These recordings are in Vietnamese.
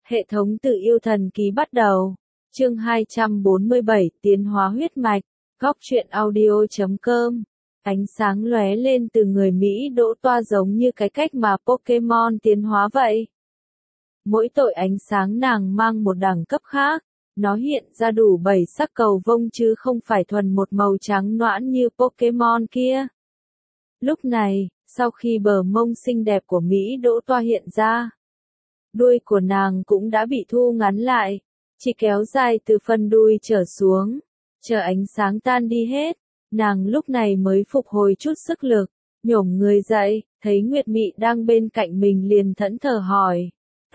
Hệ thống tự yêu thần ký bắt đầu. Chương 247 Tiến hóa huyết mạch. Góc truyện audio.com. Ánh sáng lóe lên từ người Mỹ Đỗ Toa giống như cái cách mà Pokemon tiến hóa vậy. Mỗi tội ánh sáng nàng mang một đẳng cấp khác. Nó hiện ra đủ 7 sắc cầu vông chứ không phải thuần một màu trắng noãn như Pokemon kia. Lúc này, sau khi bờ mông xinh đẹp của Mỹ Đỗ Toa hiện ra, đuôi của nàng cũng đã bị thu ngắn lại, chỉ kéo dài từ phần đuôi trở xuống. Chờ ánh sáng tan đi hết, nàng lúc này mới phục hồi chút sức lực, nhổm người dậy, thấy Nguyệt Mị đang bên cạnh mình liền thẫn thờ hỏi.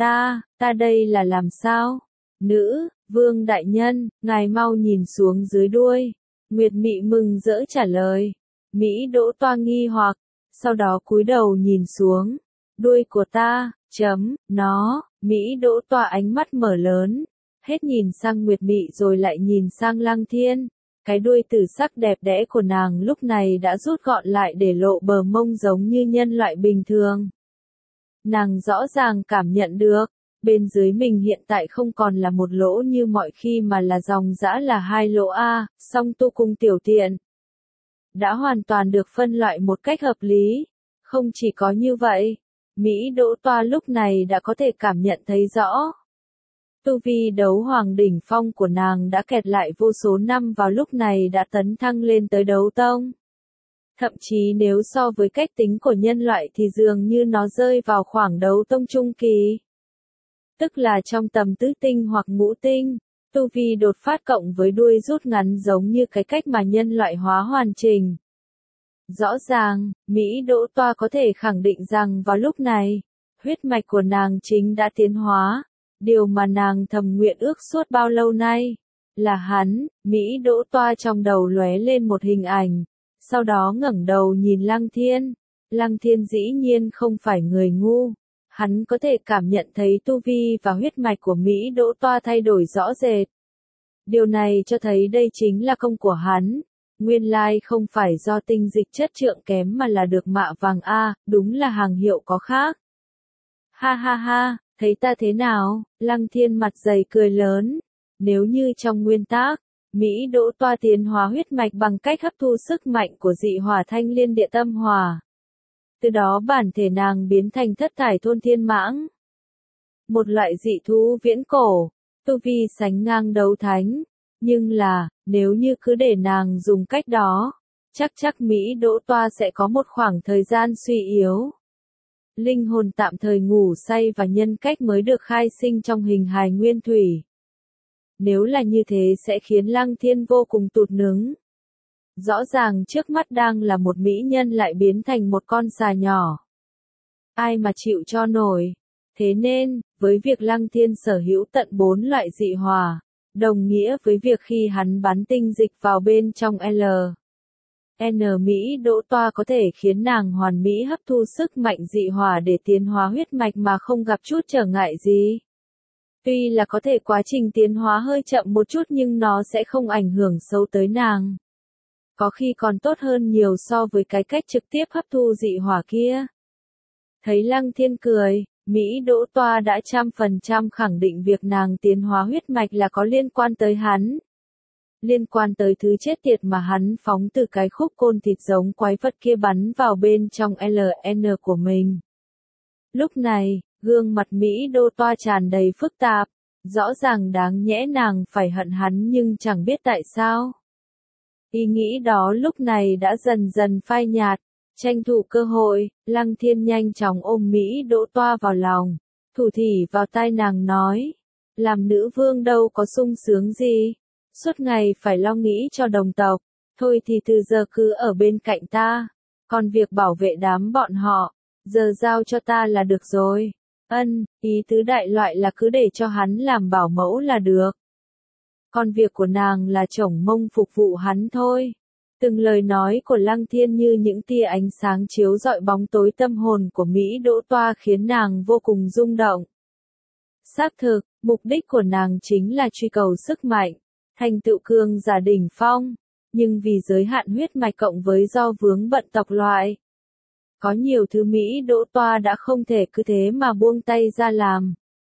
Ta đây là làm sao? Nữ, vương đại nhân, ngài mau nhìn xuống dưới đuôi. Nguyệt Mị mừng rỡ trả lời. Mỹ Đỗ Toa nghi hoặc, sau đó cúi đầu nhìn xuống. Đuôi của ta, nó, Mỹ Đỗ Toa ánh mắt mở lớn, hết nhìn sang Nguyệt Mị rồi lại nhìn sang Lăng Thiên. Cái đuôi tử sắc đẹp đẽ của nàng lúc này đã rút gọn lại để lộ bờ mông giống như nhân loại bình thường. Nàng rõ ràng cảm nhận được, bên dưới mình hiện tại không còn là một lỗ như mọi khi mà là dòng dã là hai lỗ A, song tu cung tiểu tiện. Đã hoàn toàn được phân loại một cách hợp lý. Không chỉ có như vậy, Mỹ Đỗ Toa lúc này đã có thể cảm nhận thấy rõ. Tu vi đấu hoàng đỉnh phong của nàng đã kẹt lại vô số năm vào lúc này đã tấn thăng lên tới đấu tông. Thậm chí nếu so với cách tính của nhân loại thì dường như nó rơi vào khoảng đấu tông trung kỳ. Tức là trong tầm tứ tinh hoặc ngũ tinh, tu vi đột phát cộng với đuôi rút ngắn giống như cái cách mà nhân loại hóa hoàn chỉnh. Rõ ràng, Mỹ Đỗ Toa có thể khẳng định rằng vào lúc này, huyết mạch của nàng chính đã tiến hóa. Điều mà nàng thầm nguyện ước suốt bao lâu nay, là hắn. Mỹ Đỗ Toa trong đầu lóe lên một hình ảnh, sau đó ngẩng đầu nhìn Lăng Thiên. Lăng Thiên dĩ nhiên không phải người ngu, hắn có thể cảm nhận thấy tu vi và huyết mạch của Mỹ Đỗ Toa thay đổi rõ rệt. Điều này cho thấy đây chính là công của hắn. Nguyên lai không phải do tinh dịch chất lượng kém mà là được mạ vàng A, đúng là hàng hiệu có khác. Ha ha ha, thấy ta thế nào? Lăng Thiên mặt dày cười lớn. Nếu như trong nguyên tắc, Mỹ Đỗ Toa tiến hóa huyết mạch bằng cách hấp thu sức mạnh của dị hỏa thanh liên địa tâm hỏa. Từ đó bản thể nàng biến thành thất thải thôn thiên mãng. Một loại dị thú viễn cổ, tu vi sánh ngang đấu thánh. Nhưng là, nếu như cứ để nàng dùng cách đó, chắc Mỹ Đỗ Toa sẽ có một khoảng thời gian suy yếu. Linh hồn tạm thời ngủ say và nhân cách mới được khai sinh trong hình hài nguyên thủy. Nếu là như thế sẽ khiến Lăng Thiên vô cùng tụt nứng. Rõ ràng trước mắt đang là một mỹ nhân lại biến thành một con xà nhỏ. Ai mà chịu cho nổi. Thế nên, với việc Lăng Thiên sở hữu tận 4 loại dị hỏa, đồng nghĩa với việc khi hắn bắn tinh dịch vào bên trong Mỹ Đỗ Toa có thể khiến nàng hoàn mỹ hấp thu sức mạnh dị hỏa để tiến hóa huyết mạch mà không gặp chút trở ngại gì. Tuy là có thể quá trình tiến hóa hơi chậm một chút nhưng nó sẽ không ảnh hưởng xấu tới nàng. Có khi còn tốt hơn nhiều so với cái cách trực tiếp hấp thu dị hỏa kia. Thấy Lăng Thiên cười, Mỹ Đỗ Toa đã 100% khẳng định việc nàng tiến hóa huyết mạch là có liên quan tới hắn. Liên quan tới thứ chết tiệt mà hắn phóng từ cái khúc côn thịt giống quái vật kia bắn vào bên trong của mình. Lúc này, gương mặt Mỹ Đỗ Toa tràn đầy phức tạp, rõ ràng đáng nhẽ nàng phải hận hắn nhưng chẳng biết tại sao. Ý nghĩ đó lúc này đã dần dần phai nhạt. Tranh thủ cơ hội, Lăng Thiên nhanh chóng ôm Mỹ Đỗ Toa vào lòng, thủ thỉ vào tai nàng nói. Làm nữ vương đâu có sung sướng gì, suốt ngày phải lo nghĩ cho đồng tộc, thôi thì từ giờ cứ ở bên cạnh ta, còn việc bảo vệ đám bọn họ, giờ giao cho ta là được rồi. Ý tứ đại loại là cứ để cho hắn làm bảo mẫu là được. Còn việc của nàng là chổng mông phục vụ hắn thôi. Từng lời nói của Lăng Thiên như những tia ánh sáng chiếu rọi bóng tối tâm hồn của Mỹ Đỗ Toa khiến nàng vô cùng rung động. Xác thực, mục đích của nàng chính là truy cầu sức mạnh, thành tựu cường giả đỉnh phong, nhưng vì giới hạn huyết mạch cộng với do vướng bận tộc loại. Có nhiều thứ Mỹ Đỗ Toa đã không thể cứ thế mà buông tay ra làm.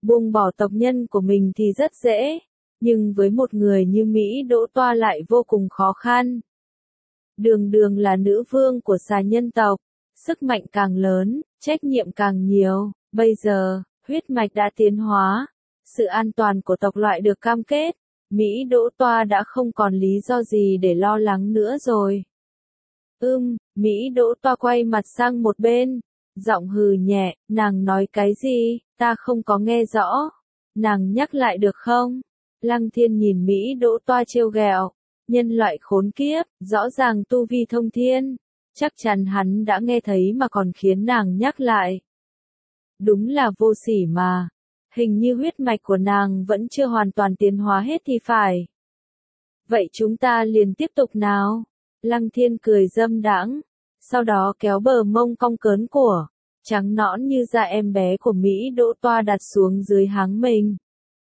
Buông bỏ tộc nhân của mình thì rất dễ, nhưng với một người như Mỹ Đỗ Toa lại vô cùng khó khăn. Đường đường là nữ vương của xà nhân tộc, sức mạnh càng lớn, trách nhiệm càng nhiều, bây giờ, huyết mạch đã tiến hóa, sự an toàn của tộc loại được cam kết, Mỹ Đỗ Toa đã không còn lý do gì để lo lắng nữa rồi. Mỹ Đỗ Toa quay mặt sang một bên, giọng hừ nhẹ, nàng nói cái gì, ta không có nghe rõ, nàng nhắc lại được không? Lăng Thiên nhìn Mỹ Đỗ Toa trêu ghẹo, nhân loại khốn kiếp, rõ ràng tu vi thông thiên, chắc chắn hắn đã nghe thấy mà còn khiến nàng nhắc lại. Đúng là vô sỉ mà, hình như huyết mạch của nàng vẫn chưa hoàn toàn tiến hóa hết thì phải. Vậy chúng ta liền tiếp tục nào? Lăng Thiên cười dâm đãng, sau đó kéo bờ mông cong cớn của, trắng nõn như da em bé của Mỹ Đỗ Toa đặt xuống dưới háng mình.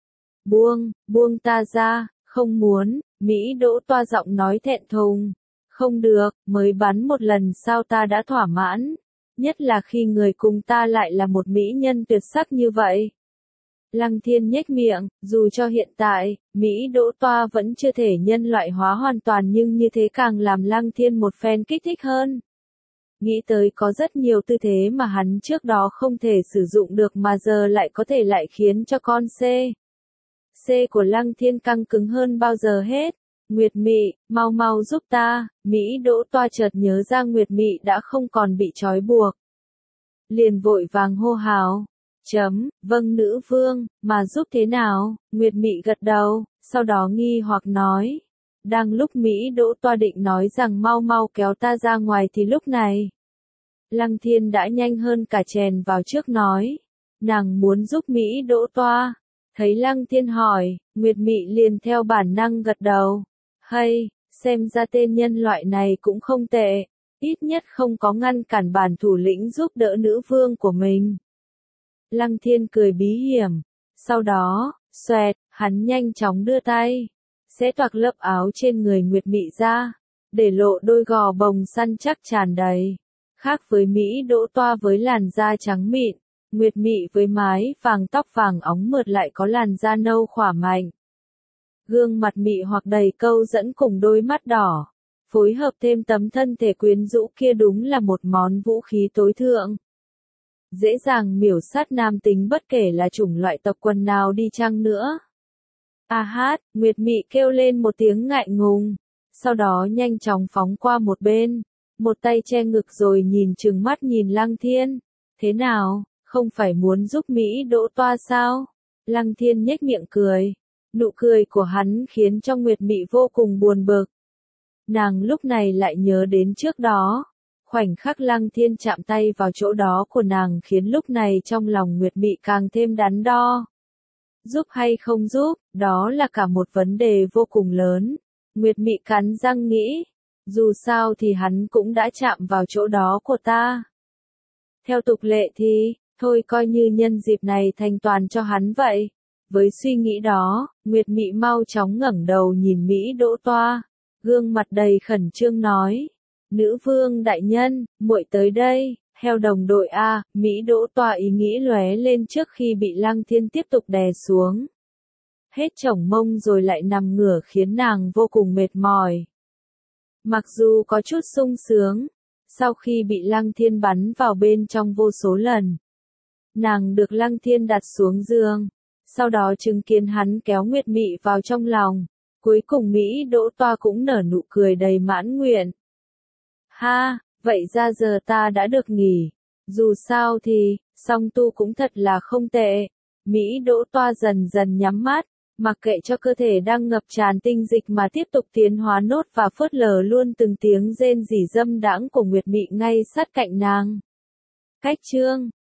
Buông ta ra, không muốn, Mỹ Đỗ Toa giọng nói thẹn thùng. Không được, mới bắn một lần sao ta đã thỏa mãn, nhất là khi người cùng ta lại là một mỹ nhân tuyệt sắc như vậy. Lăng Thiên nhếch miệng, dù cho hiện tại, Mỹ Đỗ Toa vẫn chưa thể nhân loại hóa hoàn toàn nhưng như thế càng làm Lăng Thiên một phen kích thích hơn. Nghĩ tới có rất nhiều tư thế mà hắn trước đó không thể sử dụng được mà giờ lại có thể lại khiến cho con C của Lăng Thiên căng cứng hơn bao giờ hết. Nguyệt Mị, mau giúp ta, Mỹ Đỗ Toa chợt nhớ ra Nguyệt Mị đã không còn bị trói buộc. Liền vội vàng hô hào. Vâng nữ vương, mà giúp thế nào? Nguyệt Mị gật đầu, sau đó nghi hoặc nói. Đang lúc Mỹ Đỗ Toa định nói rằng mau kéo ta ra ngoài thì lúc này. Lăng Thiên đã nhanh hơn cả chèn vào trước nói. Nàng muốn giúp Mỹ Đỗ Toa. Thấy Lăng Thiên hỏi, Nguyệt Mị liền theo bản năng gật đầu. Hay, xem ra tên nhân loại này cũng không tệ, ít nhất không có ngăn cản bản thủ lĩnh giúp đỡ nữ vương của mình. Lăng Thiên cười bí hiểm, sau đó, xoẹt, hắn nhanh chóng đưa tay, xé toạc lớp áo trên người Nguyệt Mị ra, để lộ đôi gò bồng săn chắc tràn đầy. Khác với Mỹ Đỗ Toa với làn da trắng mịn, Nguyệt Mị với mái vàng tóc vàng óng mượt lại có làn da nâu khỏe mạnh. Gương mặt mị hoặc đầy câu dẫn cùng đôi mắt đỏ, phối hợp thêm tấm thân thể quyến rũ kia đúng là một món vũ khí tối thượng. Dễ dàng miểu sát nam tính bất kể là chủng loại tộc quần nào đi chăng nữa. Nguyệt Mị kêu lên một tiếng ngại ngùng, sau đó nhanh chóng phóng qua một bên, một tay che ngực rồi nhìn trừng mắt nhìn Lăng Thiên. Thế nào, không phải muốn giúp Mỹ Đỗ Toa sao? Lăng Thiên nhếch miệng cười. Nụ cười của hắn khiến cho Nguyệt Mị vô cùng buồn bực. Nàng lúc này lại nhớ đến trước đó. Khoảnh khắc Lăng Thiên chạm tay vào chỗ đó của nàng khiến lúc này trong lòng Nguyệt Mị càng thêm đắn đo. Giúp hay không giúp, đó là cả một vấn đề vô cùng lớn. Nguyệt Mị cắn răng nghĩ. Dù sao thì hắn cũng đã chạm vào chỗ đó của ta. Theo tục lệ thì, thôi coi như nhân dịp này thanh toàn cho hắn vậy. Với suy nghĩ đó, Nguyệt Mị mau chóng ngẩng đầu nhìn Mỹ Đỗ Toa, gương mặt đầy khẩn trương nói: "Nữ vương đại nhân, muội tới đây." Theo đồng đội A, Mỹ Đỗ Toa ý nghĩ lóe lên trước khi bị Lăng Thiên tiếp tục đè xuống. Hết chổng mông rồi lại nằm ngửa khiến nàng vô cùng mệt mỏi. Mặc dù có chút sung sướng, sau khi bị Lăng Thiên bắn vào bên trong vô số lần, nàng được Lăng Thiên đặt xuống giường. Sau đó chứng kiến hắn kéo Nguyệt Mị vào trong lòng, cuối cùng Mỹ Đỗ Toa cũng nở nụ cười đầy mãn nguyện. Vậy ra giờ ta đã được nghỉ. Dù sao thì, song tu cũng thật là không tệ. Mỹ Đỗ Toa dần dần nhắm mắt, mặc kệ cho cơ thể đang ngập tràn tinh dịch mà tiếp tục tiến hóa nốt và phớt lờ luôn từng tiếng rên rỉ dâm đãng của Nguyệt Mị ngay sát cạnh nàng. Cách chương